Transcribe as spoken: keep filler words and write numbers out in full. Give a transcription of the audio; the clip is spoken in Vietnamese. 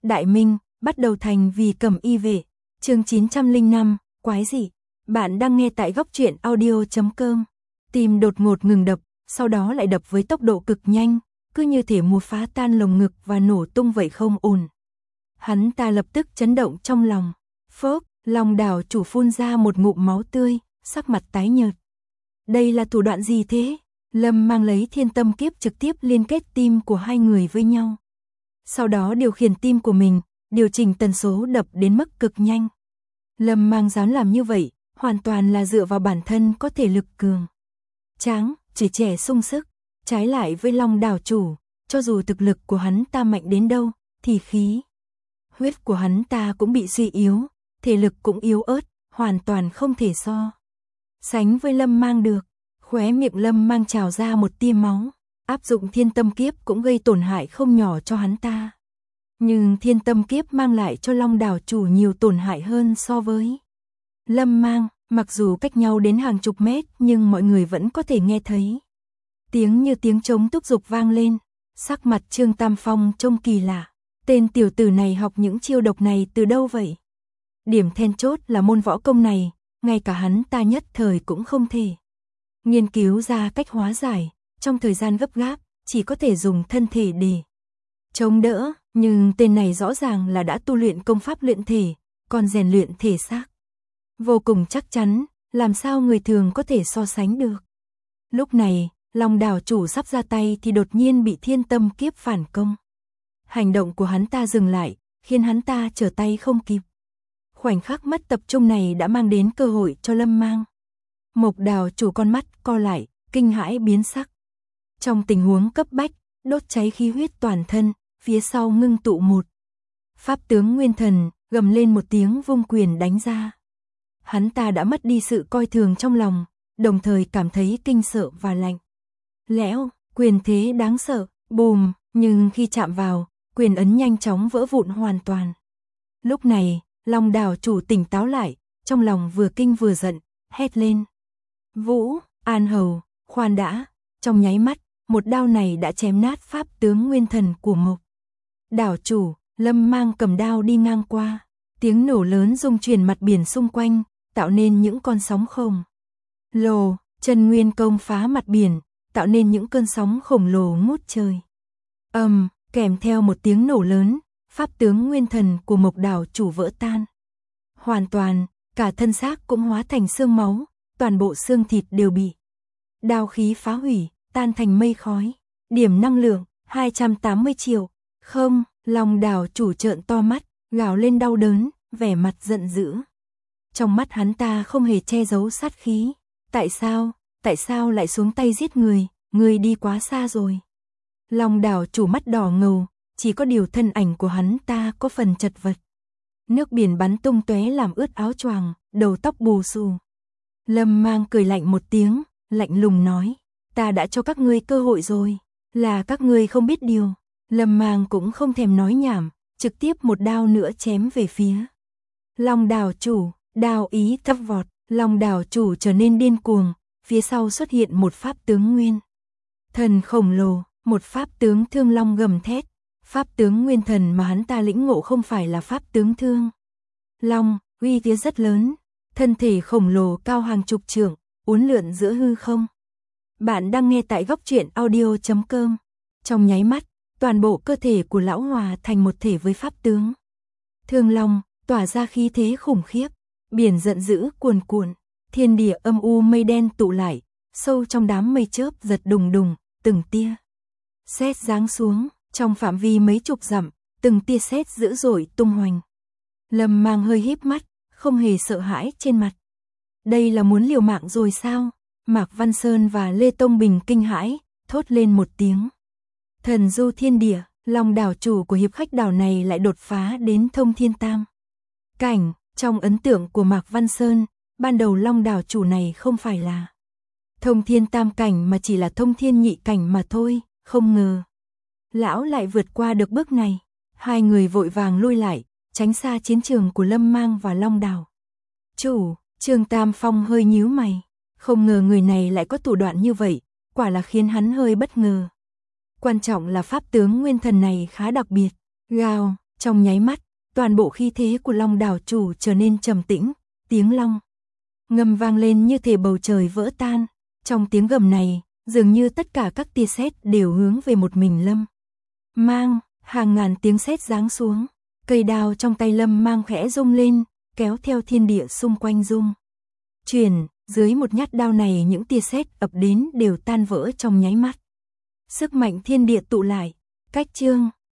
Đại Minh, bắt đầu thành vì Cẩm Y vệ, chương chín trăm lẻ năm, quái dị. Bạn đang nghe tại góc truyện audio chấm com. Tim đột ngột ngừng đập, sau đó lại đập với tốc độ cực nhanh, cứ như thể muốn phá tan lồng ngực và nổ tung vậy không ổn. Hắn ta lập tức chấn động trong lòng. Phốc, Long Đảo chủ phun ra một ngụm máu tươi, sắc mặt tái nhợt. Đây là thủ đoạn gì thế? Lâm Mang lấy thiên tâm kiếp trực tiếp liên kết tim của hai người với nhau. Sau đó điều khiển tim của mình, điều chỉnh tần số đập đến mức cực nhanh. Lâm Mang dám làm như vậy, hoàn toàn là dựa vào bản thân có thể lực cường tráng, chỉ trẻ sung sức. Trái lại với Long Đảo chủ, cho dù thực lực của hắn ta mạnh đến đâu, thì khí huyết của hắn ta cũng bị suy yếu, thể lực cũng yếu ớt, hoàn toàn không thể so sánh với Lâm Mang được. Khóe miệng Lâm Mang trào ra một tia máu, áp dụng thiên tâm kiếp cũng gây tổn hại không nhỏ cho hắn ta. Nhưng thiên tâm kiếp mang lại cho Long Đảo chủ nhiều tổn hại hơn so với Lâm Mang, mặc dù cách nhau đến hàng chục mét nhưng mọi người vẫn có thể nghe thấy. Tiếng như tiếng trống thúc giục vang lên, sắc mặt Trương Tam Phong trông kỳ lạ. Tên tiểu tử này học những chiêu độc này từ đâu vậy? Điểm then chốt là môn võ công này, ngay cả hắn ta nhất thời cũng không thể nghiên cứu ra cách hóa giải, trong thời gian gấp gáp, chỉ có thể dùng thân thể để chống đỡ, nhưng tên này rõ ràng là đã tu luyện công pháp luyện thể, còn rèn luyện thể xác vô cùng chắc chắn, làm sao người thường có thể so sánh được. Lúc này, Long Đảo chủ sắp ra tay thì đột nhiên bị thiên tâm kiếp phản công. Hành động của hắn ta dừng lại, khiến hắn ta trở tay không kịp. Khoảnh khắc mất tập trung này đã mang đến cơ hội cho Lâm Mang. Mộc Đào chủ con mắt co lại, kinh hãi biến sắc. Trong tình huống cấp bách, đốt cháy khí huyết toàn thân, phía sau ngưng tụ một pháp tướng nguyên thần, gầm lên một tiếng vung quyền đánh ra. Hắn ta đã mất đi sự coi thường trong lòng, đồng thời cảm thấy kinh sợ và lạnh lẽo, quyền thế đáng sợ, bùm, nhưng khi chạm vào, quyền ấn nhanh chóng vỡ vụn hoàn toàn. Lúc này, Long Đảo chủ tỉnh táo lại, trong lòng vừa kinh vừa giận, hét lên. Vũ, An Hầu, khoan đã, trong nháy mắt, một đao này đã chém nát pháp tướng nguyên thần của Mộc Đảo chủ. Lâm Mang cầm đao đi ngang qua, tiếng nổ lớn rung chuyển mặt biển xung quanh, tạo nên những con sóng khổng lồ. Chân nguyên công phá mặt biển, tạo nên những cơn sóng khổng lồ ngút trời. Ầm, um, kèm theo một tiếng nổ lớn, pháp tướng nguyên thần của Mộc Đảo chủ vỡ tan hoàn toàn, cả thân xác cũng hóa thành xương máu, toàn bộ xương thịt đều bị đao khí phá hủy, tan thành mây khói. Điểm năng lượng hai trăm tám mươi triệu. Không, Long Đảo chủ trợn to mắt, gào lên đau đớn, vẻ mặt giận dữ. Trong mắt hắn ta không hề che giấu sát khí. Tại sao, tại sao lại xuống tay giết người, người đi quá xa rồi. Long Đảo chủ mắt đỏ ngầu, chỉ có điều thân ảnh của hắn ta có phần chật vật. Nước biển bắn tung tóe làm ướt áo choàng, đầu tóc bù xù. Lâm Mang cười lạnh một tiếng, lạnh lùng nói, ta đã cho các ngươi cơ hội rồi, là các ngươi không biết điều. Lâm Mang cũng không thèm nói nhảm, trực tiếp một đao nữa chém về phía Long Đảo chủ. Đao ý thấp vọt, Long Đảo chủ trở nên điên cuồng, phía sau xuất hiện một pháp tướng nguyên thần khổng lồ, một pháp tướng thương long gầm thét. Pháp tướng nguyên thần mà hắn ta lĩnh ngộ không phải là pháp tướng thương long, uy thế rất lớn, thân thể khổng lồ cao hàng chục trượng, uốn lượn giữa hư không. Bạn đang nghe tại góc truyện audio chấm com. Trong nháy mắt, toàn bộ cơ thể của lão hòa thành một thể với pháp tướng thương long, tỏa ra khí thế khủng khiếp. Biển giận dữ cuồn cuộn, thiên địa âm u mây đen tụ lại, sâu trong đám mây chớp giật đùng đùng, từng tia sét giáng xuống, trong phạm vi mấy chục dặm, từng tia sét dữ dội tung hoành. Lâm Mang hơi híp mắt, không hề sợ hãi trên mặt. Đây là muốn liều mạng rồi sao? Mạc Văn Sơn và Lê Tông Bình kinh hãi, thốt lên một tiếng. Thần du thiên địa, Long Đảo chủ của hiệp khách đảo này lại đột phá đến thông thiên tam cảnh. Trong ấn tượng của Mạc Văn Sơn, ban đầu Long Đảo chủ này không phải là thông thiên tam cảnh mà chỉ là thông thiên nhị cảnh mà thôi, không ngờ lão lại vượt qua được bước này. Hai người vội vàng lui lại, tránh xa chiến trường của Lâm Mang và Long Đảo chủ. Trương Tam Phong hơi nhíu mày, không ngờ người này lại có thủ đoạn như vậy, quả là khiến hắn hơi bất ngờ. Quan trọng là pháp tướng nguyên thần này khá đặc biệt. Gào, Trong nháy mắt, toàn bộ khí thế của Long đảo chủ trở nên trầm tĩnh, tiếng long ngâm vang lên như thể bầu trời vỡ tan. Trong tiếng gầm này, dường như tất cả các tia sét đều hướng về một mình Lâm Mang, hàng ngàn tiếng sét giáng xuống, cây đao trong tay Lâm Mang khẽ rung lên, kéo theo thiên địa xung quanh rung chuyển, dưới một nhát đao này những tia sét ập đến đều tan vỡ trong nháy mắt. Sức mạnh thiên địa tụ lại, cách chương